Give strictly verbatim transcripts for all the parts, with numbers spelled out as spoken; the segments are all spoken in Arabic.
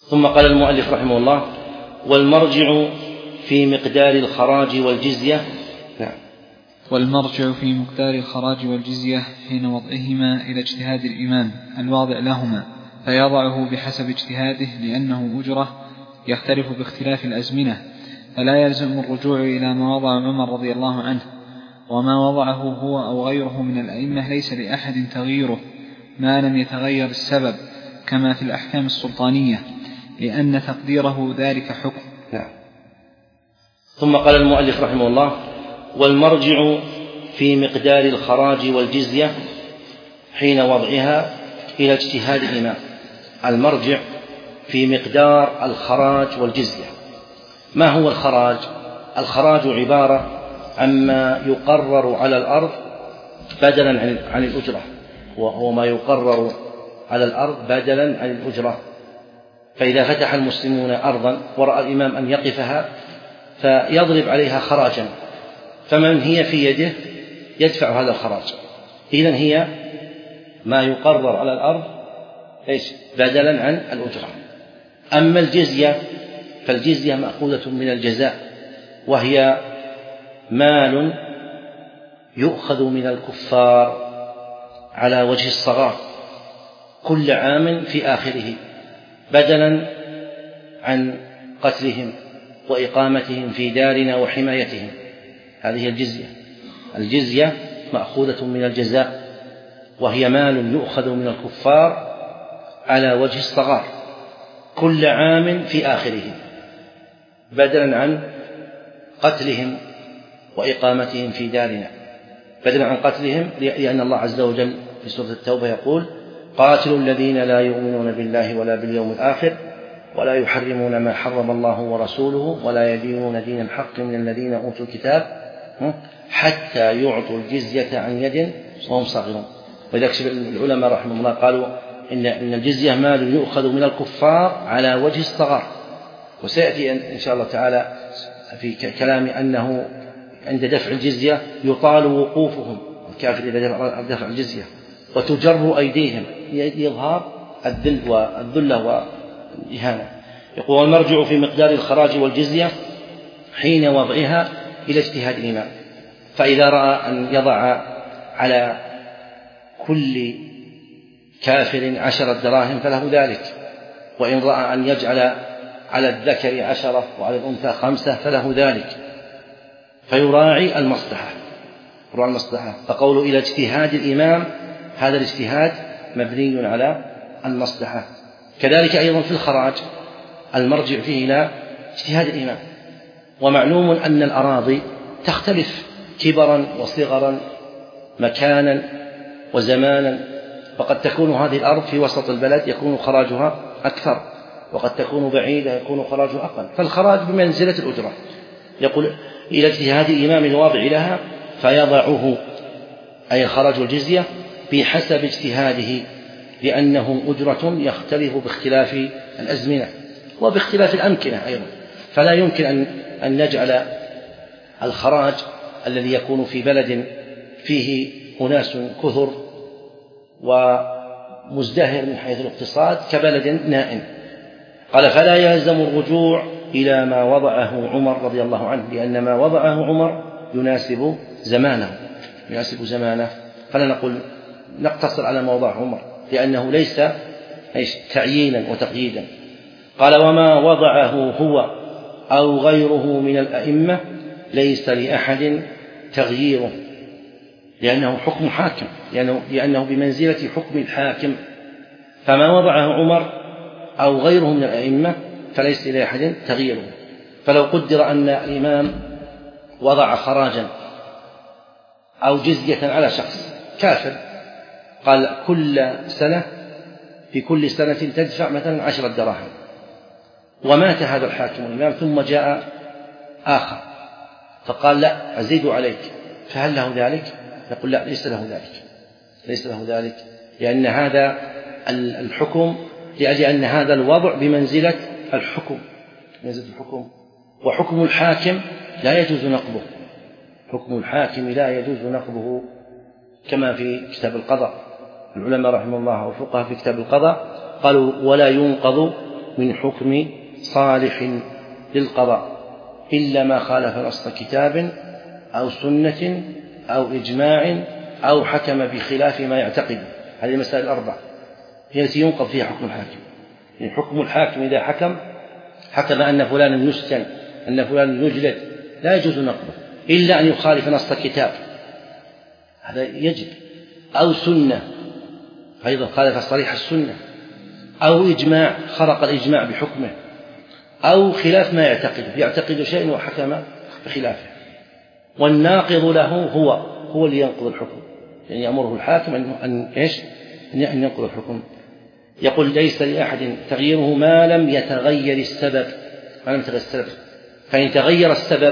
ثم قال المؤلف رحمه الله: والمرجع في مقدار الخراج والجزية. نعم. والمرجع في مقدار الخراج والجزية حين وضعهما إلى اجتهاد الإمام الواضع لهما، فيضعه بحسب اجتهاده لأنه أجرة يختلف باختلاف الأزمنة، فلا يلزم الرجوع إلى ما وضع عمر رضي الله عنه، وما وضعه هو أو غيره من الأئمة ليس لأحد تغييره ما لم يتغير السبب، كما في الأحكام السلطانية، لأن تقديره ذلك حكم. نعم. ثم قال المؤلف رحمه الله: والمرجع في مقدار الخراج والجزية حين وضعها إلى اجتهاد الإمام. المرجع في مقدار الخراج والجزية. ما هو الخراج؟ الخراج عبارة عما يقرر على الأرض بدلا عن الأجرة، وهو ما يقرر على الأرض بدلا عن الأجرة. فإذا فتح المسلمون أرضا ورأى الإمام أن يقفها فيضرب عليها خراجا، فمن هي في يده يدفع هذا الخراج. إذن هي ما يقرر على الأرض إيش بدلا عن الأجرة. أما الجزية فالجزية مأخوذة من الجزاء، وهي مال يؤخذ من الكفار على وجه الصغار كل عام في آخره، بدلا عن قتلهم وإقامتهم في دارنا وحمايتهم. هذه الجزية. الجزية مأخوذة من الجزاء، وهي مال يؤخذ من الكفار على وجه الصغار كل عام في آخره، بدلا عن قتلهم وإقامتهم في دارنا. بدلا عن قتلهم لأن الله عز وجل في سورة التوبة يقول: قاتلوا الذين لا يؤمنون بالله ولا باليوم الآخر ولا يحرمون ما حرم الله ورسوله ولا يدينون دين الحق من الذين أوتوا الكتاب حتى يعطوا الجزية عن يد وهم صاغرون. ولذلك العلماء رحمه الله قالوا إن الجزية مال يؤخذ من الكفار على وجه الصغار، وسيأتي إن شاء الله تعالى في كلام أنه عند دفع الجزية يطال وقوفهم الكافر إذا دفع الجزية وتجر أيديهم لإظهار الذل والذلة والإهانة. يقول: والمرجع في مقدار الخراج والجزية حين وضعها إلى اجتهاد الإمام. فإذا رأى أن يضع على كل كافر عشرة دراهم فله ذلك، وإن رأى أن يجعل على الذكر عشرة وعلى الأنثى خمسة فله ذلك، فيراعي المصلحة. يراعي المصلحة. فقوله إلى اجتهاد الإمام، هذا الاجتهاد مبني على المصلحة. كذلك أيضا في الخراج المرجع فيه إلى اجتهاد الإمام. ومعلوم أن الأراضي تختلف كبرا وصغرا، مكانا وزمانا، وقد تكون هذه الأرض في وسط البلد يكون خراجها أكثر، وقد تكون بعيدة يكون خراجها أقل، فالخراج بمنزلة الأجرة. يقول: إلى اجتهاد الإمام الواضع لها، فيضعه أي الخراج والجزية بحسب اجتهاده، لأنه أجرة يختلف باختلاف الأزمنة وباختلاف الأمكنة أيضا. فلا يمكن أن أن نجعل الخراج الذي يكون في بلد فيه أناس كثر ومزدهر من حيث الاقتصاد كبلد نائم. قال: فلا يلزم الرجوع إلى ما وضعه عمر رضي الله عنه، لأن ما وضعه عمر يناسب زمانه يناسب زمانه فلا نقول نقتصر على ما وضعه عمر، لأنه ليس تعيينا وتقييدا. قال: وما وضعه هو أو غيره من الأئمة ليس لأحد تغييره، لأنه حكم حاكم، لأنه, لأنه بمنزلة حكم الحاكم. فما وضعه عمر أو غيره من الأئمة فليس لأحد تغييره. فلو قدر أن الإمام وضع خراجا أو جزية على شخص كافر، قال: كل سنة في كل سنة تدفع مثلا عشرة دراهم، ومات هذا الحاكم الإمام ثم جاء آخر فقال: لا أزيد عليك، فهل له ذلك؟ نقول: لا، ليس له ذلك ليس له ذلك لأن هذا الحكم لأن هذا الوضع بمنزلة الحكم منزلة الحكم وحكم الحاكم لا يجوز نقضه. حكم الحاكم لا يجوز نقضه، كما في كتاب القضاء. العلماء رحمه الله والفقهاء في كتاب القضاء قالوا: ولا ينقض من حكم صالح للقضاء إلا ما خالف نص كتاب أو سنة أو إجماع أو حكم بخلاف ما يعتقد. هذه المسائل الأربع هي التي ينقض فيها حكم الحاكم. يعني حكم الحاكم إذا حكم حكم أن فلانا يسجن أن فلانا يجلد لا يجوز نقضه إلا أن يخالف نص كتاب، هذا يجب، أو سنة أيضا خالف صريح السنة، أو إجماع خرق الإجماع بحكمه، أو خلاف ما يعتقد يعتقد شيء وحكم بخلافه. والناقض له هو هو اللي ينقض الحكم، يعني يأمره الحاكم أن إيش أن ينقض الحكم. يقول ليس لأحد تغييره ما لم يتغير السبب، ما لم يتغير السبب. فإن تغير السبب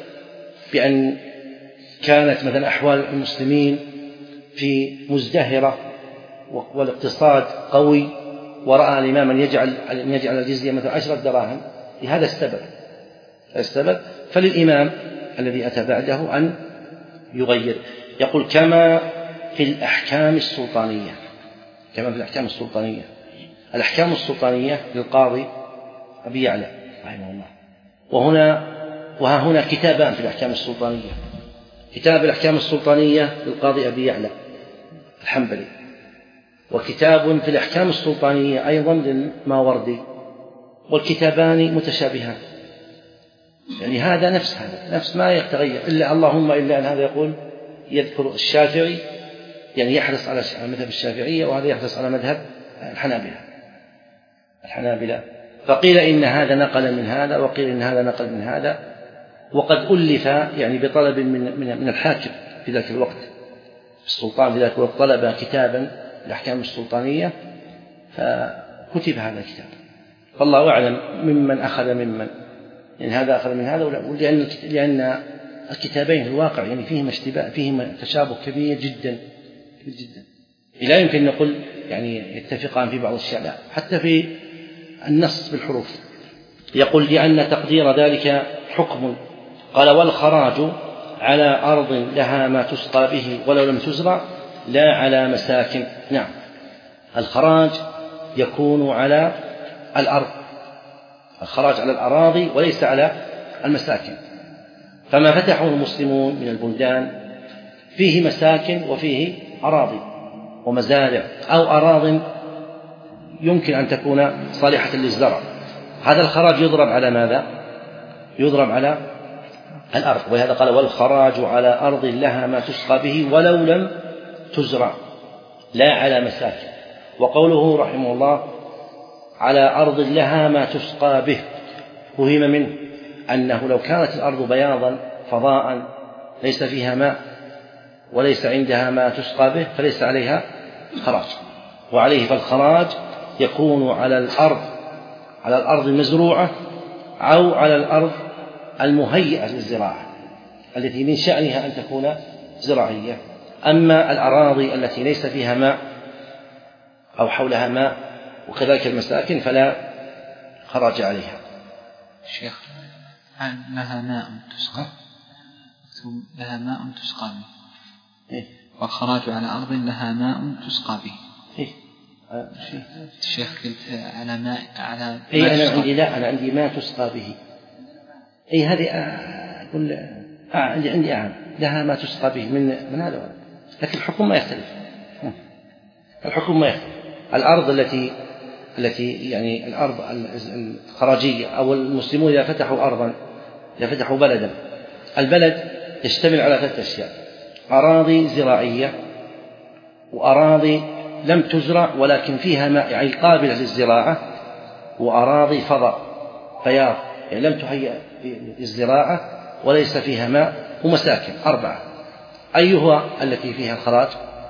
بأن كانت مثلا أحوال المسلمين في مزدهرة والاقتصاد قوي ورأى الإمام أن يجعل أن يجعل الجزية مثلا عشرة دراهم، لهذا السبب السبب فللإمام الذي أتى بعده أن يغير. يقول كما في الأحكام السلطانية، كما في الأحكام السلطانية. الأحكام السلطانية للقاضي أبي يعلى رحمه الله. وهنا وها هنا كتابان في الأحكام السلطانية، كتاب الأحكام السلطانية للقاضي أبي يعلى الحنبلي، وكتاب في الأحكام السلطانية أيضا للماوردي، والكتابان متشابهان، يعني هذا نفس هذا نفس ما يتغير إلا اللهم إلا أن هذا يقول يذكر الشافعي يعني يحرص على مذهب الشافعية، وهذا يحرص على مذهب الحنابلة الحنابلة فقيل إن هذا نقل من هذا وقيل إن هذا نقل من هذا. وقد ألف يعني بطلب من من الحاكم في ذاك الوقت، السلطان في ذاك الوقت طلب كتابا الأحكام السلطانية فكتب هذا الكتاب. فالله أعلم ممن أخذ ممن، يعني هذا أخذ من هذا، لأن لأن الكتابين في الواقع يعني فيهما اشتباه فيهما تشابه كبير جدا جدا، لا يمكن نقول يعني يتفقان في بعض الأشياء، لا حتى في النص بالحروف. يقول لأن تقدير ذلك حكم. قال والخراج على أرض لها ما تسقى به ولو لم تزرع لا على مساكن. نعم الخراج يكون على الأرض، الخراج على الأراضي وليس على المساكن. فما فتحه المسلمون من البلدان فيه مساكن وفيه أراضي ومزارع أو أراض يمكن أن تكون صالحة للزرع، هذا الخراج يضرب على ماذا؟ يضرب على الأرض. ولهذا قال والخراج على أرض لها ما تسقى به ولو لم تزرع لا على مساكن. وقوله رحمه الله على أرض لها ما تسقى به فهم منه أنه لو كانت الأرض بياضا فضاء ليس فيها ماء وليس عندها ما تسقى به فليس عليها خراج. وعليه فالخراج يكون على الأرض على الأرض المزروعة أو على الأرض المهيئة للزراعة التي من شأنها أن تكون زراعية. أما الأراضي التي ليس فيها ماء أو حولها ماء وكذلك المساكن فلا خراج عليها. شيخ لها ماء تسقى لها ماء تسقى به إيه؟ والخراج على أرض لها ماء تسقى به. إيه؟ الشيخ قلت على ماء على أي أنا عندي لا أنا عندي ما تسقى به. أي هذه أقول آه عندي عندي أعم لها ما تسقى به من من هذا، لكن الحكم ما يختلف. الحكم ما يختلف. الأرض التي التي يعني الأرض الخراجية أو المسلمون إذا فتحوا أرضا إذا فتحوا بلدا، البلد يشتمل على ثلاث أشياء: أراضي زراعية وأراضي لم تزرع ولكن فيها ماء يعني قابلة للزراعة، وأراضي فضاء بياض يعني لم تهيأ للزراعة وليس فيها ماء، ومساكن أربعة. أيها التي فيها الخراج؟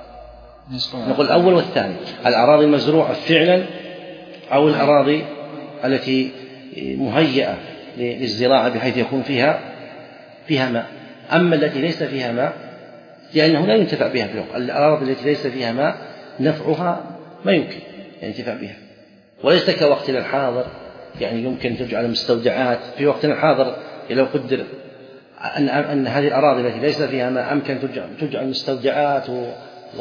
نقول الأول والثاني، الأراضي المزروعة فعلا أو الأراضي التي مهيئة للزراعة بحيث يكون فيها فيها ماء. أما التي ليس فيها ماء لأنه لا ينتفع بها في الوقت، الأراضي التي ليس فيها ماء نفعها ما يمكن ينتفع بها، وليس كوقتنا الحاضر يعني يمكن تجعل مستودعات. في وقتنا الحاضر لو قدر أن أن هذه الأراضي التي ليس فيها ماء أمكن تجعل مستودعات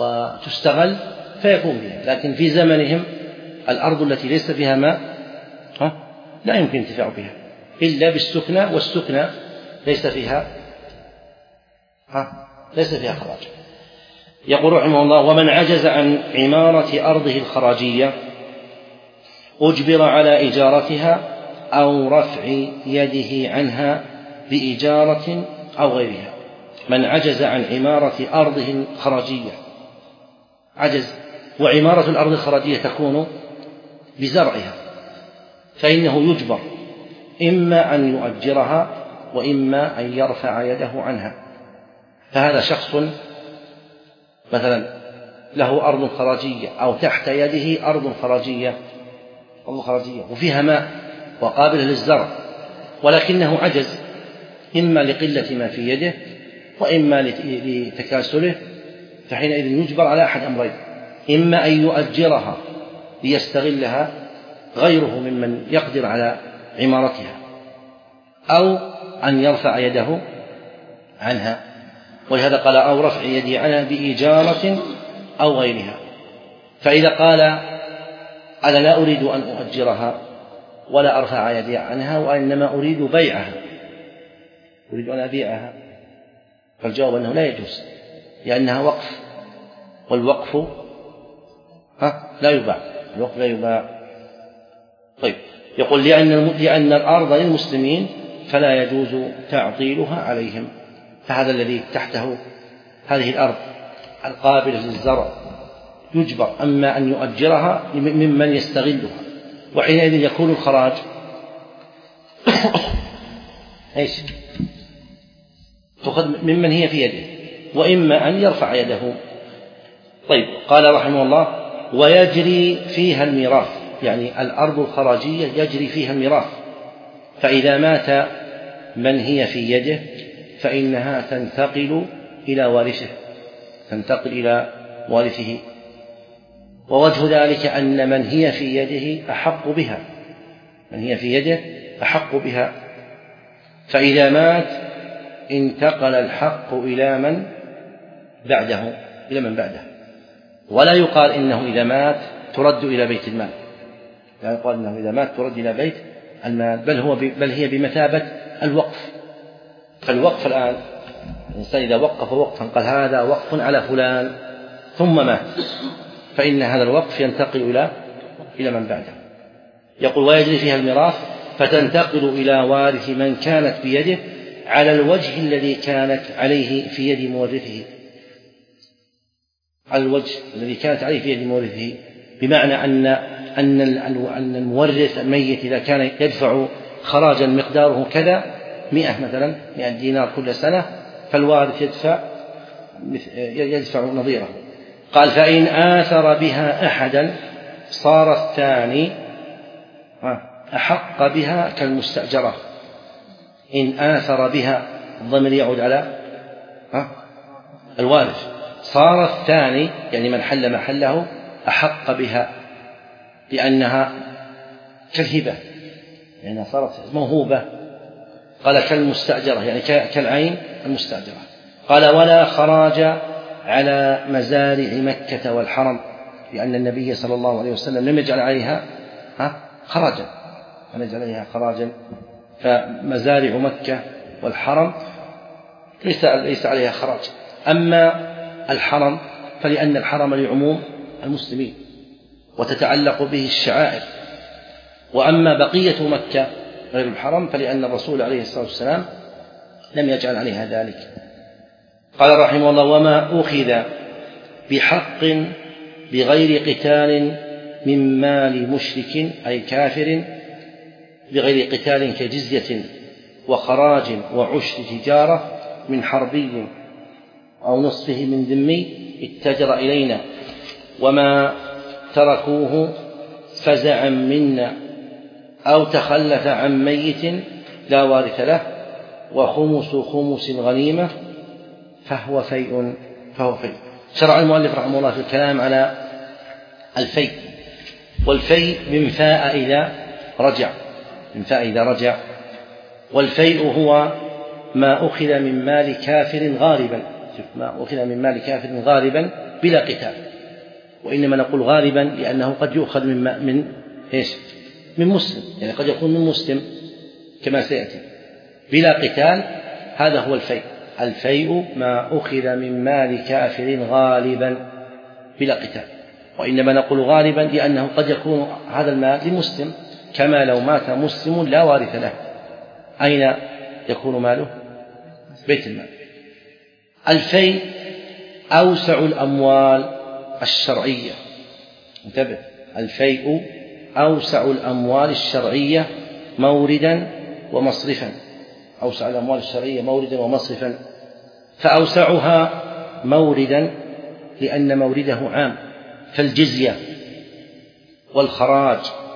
وتستغل فيكون بها، لكن في زمنهم الأرض التي ليس فيها ماء ها؟ لا يمكن الانتفاع بها إلا بالسكنى، والسكنى ليس فيها ها؟ ليس فيها خراج. يقول رحمه الله: ومن عجز عن عمارة أرضه الخراجية أجبر على إجارتها أو رفع يده عنها بإجارة أو غيرها. من عجز عن عمارة أرضه الخراجية، عجز، وعمارة الأرض الخراجية تكون بزرعها، فإنه يجبر إما أن يؤجرها وإما أن يرفع يده عنها. فهذا شخص مثلا له أرض خراجية أو تحت يده أرض خراجية أرض خراجية وفيها ماء وقابلة للزرع، ولكنه عجز إما لقلة ما في يده وإما لتكاسله، فحينئذ يجبر على أحد أمرين: إما أن يؤجرها ليستغلها غيره ممن يقدر على عمارتها، أو أن يرفع يده عنها. ولهذا قال: أو رفع يده عنها بإجارة أو غيرها. فإذا قال: أنا لا أريد أن أؤجرها ولا أرفع يدي عنها وإنما أريد بيعها، أريد أن أبيعها، فالجواب أنه لا يجوز، لأنها وقف، والوقف ها لا يباع، الوقف لا يباع. طيب، يقول: لأن لأن الأرض للمسلمين فلا يجوز تعطيلها عليهم. فهذا الذي تحته هذه الأرض القابلة للزرع يجبر، أما أن يؤجرها ممن يستغلها، وحينئذ يكون الخراج ايش؟ تأخذ ممن هي في يده، وإما أن يرفع يده. طيب، قال رحمه الله: ويجري فيها الميراث، يعني الأرض الخراجية يجري فيها الميراث، فإذا مات من هي في يده فإنها تنتقل إلى وارثه، تنتقل إلى وارثه. ووجه ذلك أن من هي في يده أحق بها، من هي في يده أحق بها، فإذا مات انتقل الحق إلى من بعده، إلى من بعده. ولا يقال إنه إذا مات ترد إلى بيت المال، لا يقال إنه إذا مات ترد إلى بيت المال، بل هو بل هي بمثابة الوقف. فالوقف الآن الإنسان إذا وقف وقفا قال: هذا وقف على فلان، ثم مات، فإن هذا الوقف ينتقل إلى إلى من بعده. يقول: ويجري فيها الميراث فتنتقل إلى وارث من كانت بيده على الوجه الذي كانت عليه في يد مورثه، على الوجه الذي كانت عليه في يد مورثه، بمعنى أن أن أن المورث الميت إذا كان يدفع خراجا مقداره كذا مئة مثلا مئة دينار كل سنة، فالوارث يدفع يدفع نظيره. قال: فإن آثر بها أحدا صار الثاني أحق بها كالمستأجرة. إن آثر بها، الضمير يعود على الوارث، صار الثاني يعني من حل محله أحق بها، لأنها كالهبة، لأنها صارت موهوبة. قال: كالمستأجرة يعني كالعين المستأجرة. قال: ولا خراج على مزارع مكة والحرم، لأن النبي صلى الله عليه وسلم لم يجعل عليها خراجا، لم يجعل عليها خراجا. فمزارع مكة والحرم ليس ليس عليها خراج. أما الحرم فلأن الحرم لعموم المسلمين وتتعلق به الشعائر، وأما بقية مكة غير الحرم فلأن الرسول عليه الصلاة والسلام لم يجعل عليها ذلك. قال رحمه الله: وما أخذ بحق بغير قتال من مال مشرك أي كافر، بغير قتال كجزية وخراج وعشر تجارة من حربي أو نصفه من ذمي اتجر إلينا، وما تركوه فزعا منا أو تخلف عن ميت لا وارث له، وخمس خمس الغنيمة فهو فيء فهو فيء. شرع المؤلف رحمه الله في الكلام على الفيء، والفيء من فاء إذا رجع، من فاء إذا رجع. والفيء هو ما أخذ من مال كافر غالبا، ما أخذ من مال كافر غالبا بلا قتال، وإنما نقول غالبا لأنه قد يؤخذ من من إيش من مسلم، يعني قد يكون من مسلم كما سيأتي بلا قتال. هذا هو الفيء. الفيء ما أخذ من مال كافر غالبا بلا قتال، وإنما نقول غالبا لأنه قد يكون هذا المال لمسلم، كما لو مات مسلم لا وارث له، أين يكون ماله؟ بيت المال. الفيء أوسع الأموال الشرعية. انتبه، الفيء أوسع الأموال الشرعية موردا ومصرفا. أوسع الأموال الشرعية موردا ومصرفا، فأوسعها موردا لأن مورده عام، فالجزية والخراج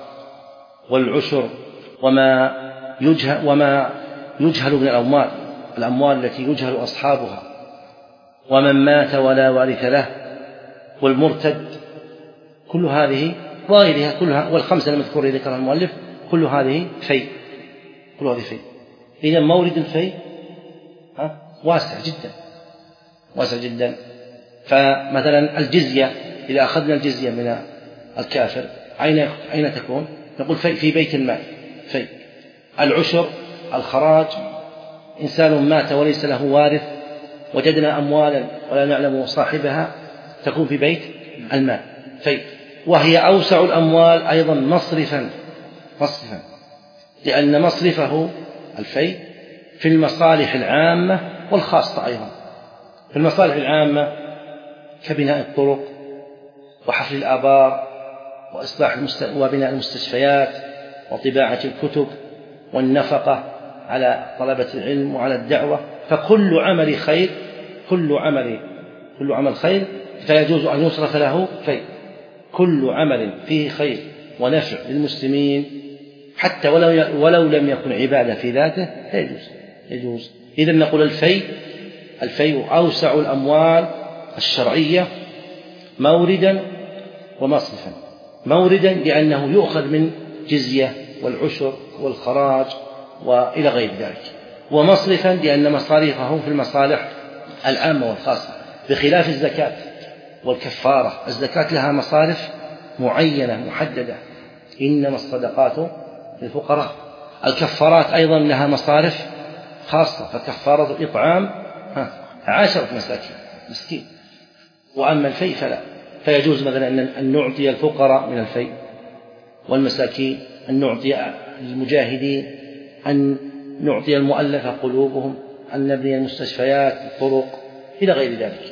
والعشر وما يجهل, وما يجهل من الأموال الأموال التي يجهل أصحابها، ومن مات ولا وارث له، والمرتد، كل هذه وغيرها كلها، والخمسة المذكورة ذكرها المؤلف، كل هذه فيء، كل هذه فيء. إذا مورد الفيء واسع جدا، واسع جدا. فمثلا الجزية، إذا أخذنا الجزية من الكافر أين أين تكون؟ نقول في, في بيت المال فيء. العشر، الخراج، إنسان مات وليس له وارث وجدنا أموالا ولا نعلم صاحبها، تكون في بيت المال فيء. وهي أوسع الأموال أيضا مصرفا مصرفا لأن مصرفه الفيء في المصالح العامة والخاصة أيضا. في المصالح العامة كبناء الطرق وحفر الآبار وإصلاح المست... وبناء المستشفيات وطباعة الكتب والنفقة على طلبة العلم وعلى الدعوة. فكل عمل خير كل عمل كل عمل خير فيجوز أن يصرف له فيء. كل عمل فيه خير ونفع للمسلمين حتى ولو, ولو لم يكن عبادة في ذاته يجوز يجوز إذن نقول الفيء الفيء أوسع الأموال الشرعية موردا ومصرفا. موردا لأنه يؤخذ من جزية والعشر والخراج وإلى غير ذلك، ومصرفا لأن مصاريفه في المصالح العامة والخاصة، بخلاف الزكاة والكفارة. الزكاة لها مصارف معينة محددة، إنما الصدقات للفقراء. الكفارات أيضا لها مصارف خاصة، فكفارة الإطعام عشرة مساكين مسكين. وأما الفيء فلا، فيجوز مثلا أن نعطي الفقراء من الفيء، والمساكين أن نعطي المجاهدين، أن نعطي المؤلفة قلوبهم، أن نبني المستشفيات الطرق إلى غير ذلك.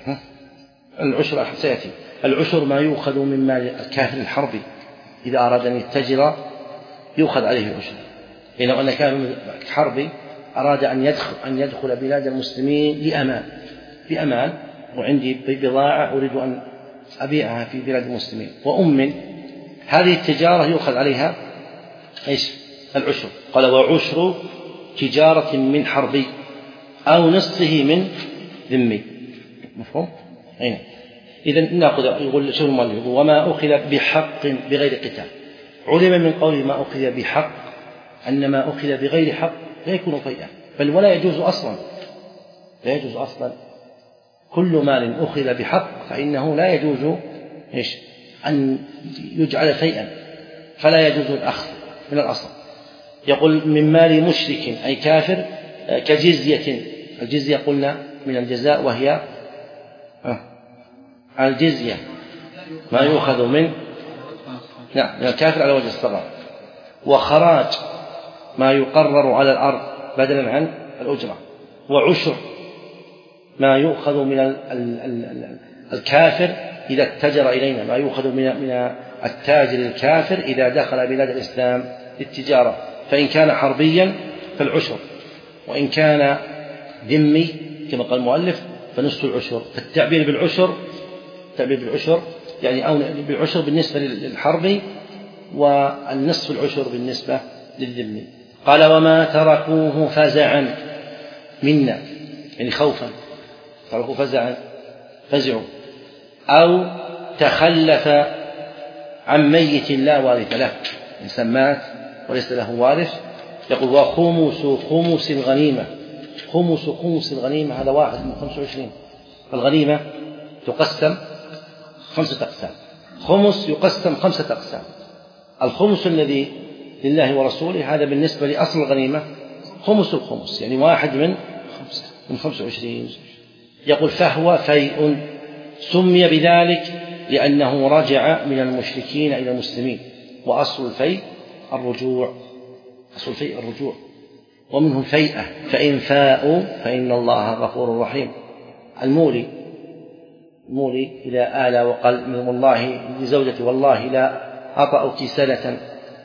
العشر سيأتي. العشر ما يؤخذ من مال الكافر الحربي إذا أراد أن يتجر يؤخذ عليه العشر. لو أن كافر حربي أراد أن يدخل أن يدخل بلاد المسلمين لأمان بأمان وعندي بضاعة أريد أن أبيعها في بلاد المسلمين وأمن، هذه التجارة يؤخذ عليها إيش؟ العشر. قال وعشر تجارة من حربي أو نصفه من ذمي. مفهوم؟ أين؟ إذن نأخذ يقول شو المؤلف وما أخذ بحق بغير قتال. علم من قول ما أخذ بحق أن ما أخذ بغير حق لا يكون فيئا، بل ولا يجوز أصلا لا يجوز أصلا. كل مال أخذ بحق فإنه لا يجوز إيش؟ أن يجعل فيئا، فلا يجوز الأخذ من الأصل. يقول من مال مشرك أي كافر كجزية. الجزية قلنا من الجزاء، وهي الجزية ما يؤخذ من نعم من الكافر على وجه الصغار. وخراج ما يقرر على الأرض بدلا عن الأجرة. وعشر ما يؤخذ من الكافر إذا اتجر إلينا، ما يؤخذ من التاجر الكافر إذا دخل بلاد الإسلام للتجارة، فإن كان حربيا فالعشر، وإن كان ذمي كما قال المؤلف فنصف العشر. فالتعبير بالعشر التعبير بالعشر يعني أو بالعشر بالنسبة للحربي، والنصف العشر بالنسبة للذمي. قال وما تركوه فزعا منا، يعني خوفا، تركوه فزعا فزعوا، أو تخلف عن ميت لا وارث له، إنسان مات وليس له وارث. يقول وخمس خمس الغنيمة. خمس خمس الغنيمة هذا واحد من خمس وعشرين. الغنيمة تقسم خمسة أقسام، خمس يقسم خمسة أقسام. الخمس الذي لله ورسوله هذا بالنسبة لأصل الغنيمة خمس الخمس، يعني واحد من من خمس وعشرين. يقول فهو فيء سمي بذلك لأنه رجع من المشركين إلى المسلمين، وأصل الفيء الرجوع، أصل الفيء الرجوع، ومنه الفيئة، فإن فاءوا فإن الله غفور رحيم. المولي المولي إذا آلى وقال من والله لزوجتي والله لا أطأك سنة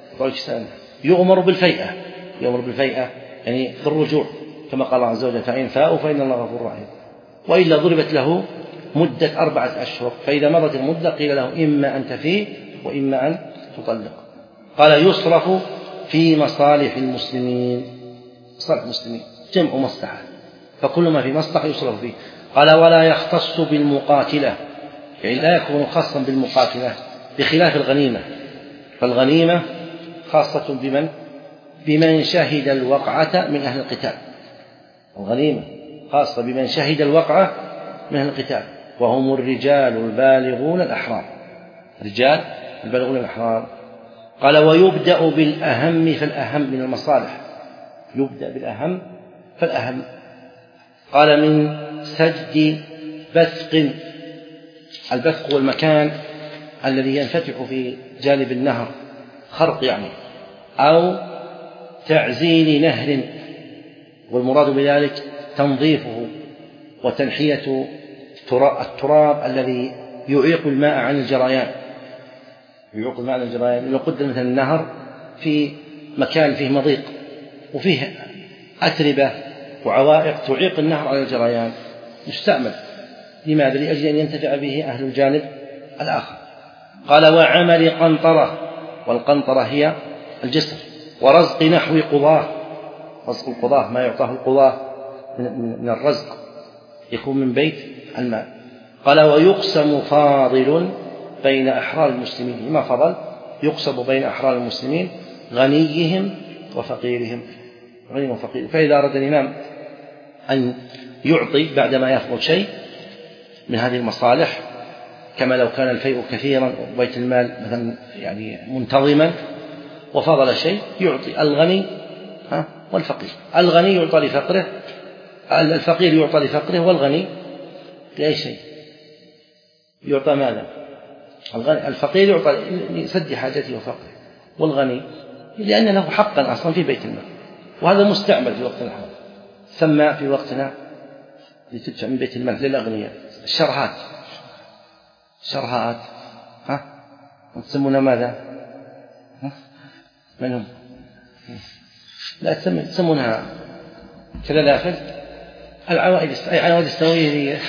يؤمر بالفيئة، يؤمر بالفيئة يعني بالرجوع كما قال الله عز وجل فإن فاءوا فإن الله غفور رحيم. وإلا ضربت له مدة أربعة أشهر، فإذا مضت المدة قيل له إما أن تفيه وإما أن تطلق. قال يصرف في مصالح المسلمين، مصالح المسلمين جمع مصلحة، فكل ما في مصلحة يصرف فيه. قال ولا يختص بالمقاتلة، يعني لا يكون خاصا بالمقاتلة بخلاف الغنيمة، فالغنيمة خاصة بمن بمن شهد الوقعة من أهل القتال، الغنيمة خاصة بمن شهد الوقعة من أهل القتال، وهم الرجال البالغون الأحرار، رجال البالغون الأحرار. قال ويبدأ بالأهم فالأهم من المصالح، يبدأ بالأهم فالأهم. قال من سد بثق، البثق هو المكان الذي ينفتح في جانب النهر، خرق يعني، أو تعزيل نهر، والمراد بذلك تنظيفه وتنحية التراب الذي يعيق الماء عن الجريان، يعيق الماء عن الجريان. لو قدر مثلا النهر في مكان فيه مضيق وفيه أتربة وعوائق تعيق النهر عن الجريان، يستعمل لماذا؟ لأجل أن ينتفع به أهل الجانب الآخر. قال وعمل قنطرة، والقنطرة هي الجسر، ورزق نحو قضاه، رزق القضاه ما يعطاه القضاه من الرزق يكون من بيت المال. قال ويقسم فاضل بين أحرار المسلمين، ما فضل يقسم بين أحرار المسلمين غنيهم وفقيرهم، غني وفقير. فإذا أراد الإمام أن يعطي بعدما يفضل شيء من هذه المصالح، كما لو كان الفيء كثيرا وبيت المال مثلا يعني منتظما وفضل شيء، يعطي الغني والفقير. الغني يعطى لفقره، الفقير يعطى لفقره، والغني لأي شيء يعطى ماذا؟ الغني الفقير يعطى لسد حاجته وفقره، والغني لأن له حقا أصلا في بيت المال، وهذا مستعمل في وقتنا الحاضر. ثم في وقتنا لتدفع من بيت المال للأغنياء الشرهات، شرهات ها تسمونها ماذا؟ ها؟ من هم؟ لا تسمونها كلالافل، العوائد العوائد السنوية هي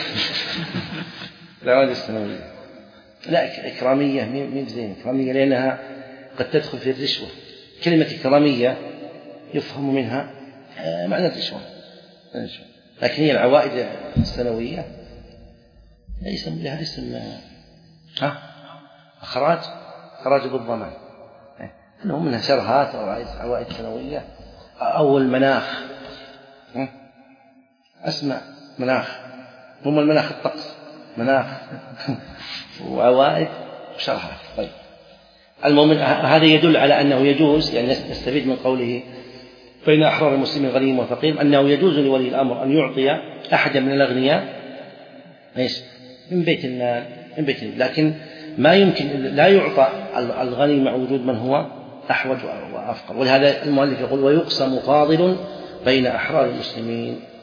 العوائد السنوية، لا إكرامية مين زين إكرامية، لأنها قد تدخل في الرشوة. كلمة إكرامية يفهم منها معنى الرشوة، لكن هي العوائد السنوية ليس لها اسم ها أخراج، أخراج بالضمان، أنه منها شرهات أو عوائد سنوية، أو المناخ، أسماء مناخ، هم المناخ الطقس مناخ وعوائد وشرهات. طيب المؤمن هذا يدل على أنه يجوز، يعني نستفيد من قوله بين أحرار المسلمين غني وفقير، أنه يجوز لولي الأمر أن يعطي أحدا من الأغنياء إيش من بيت المال، من بيت المال، لكن ما يمكن لا يعطى الغني مع وجود من هو أحوج وأفقر. ولهذا المؤلف يقول ويقسم فاضل بين أحرار المسلمين.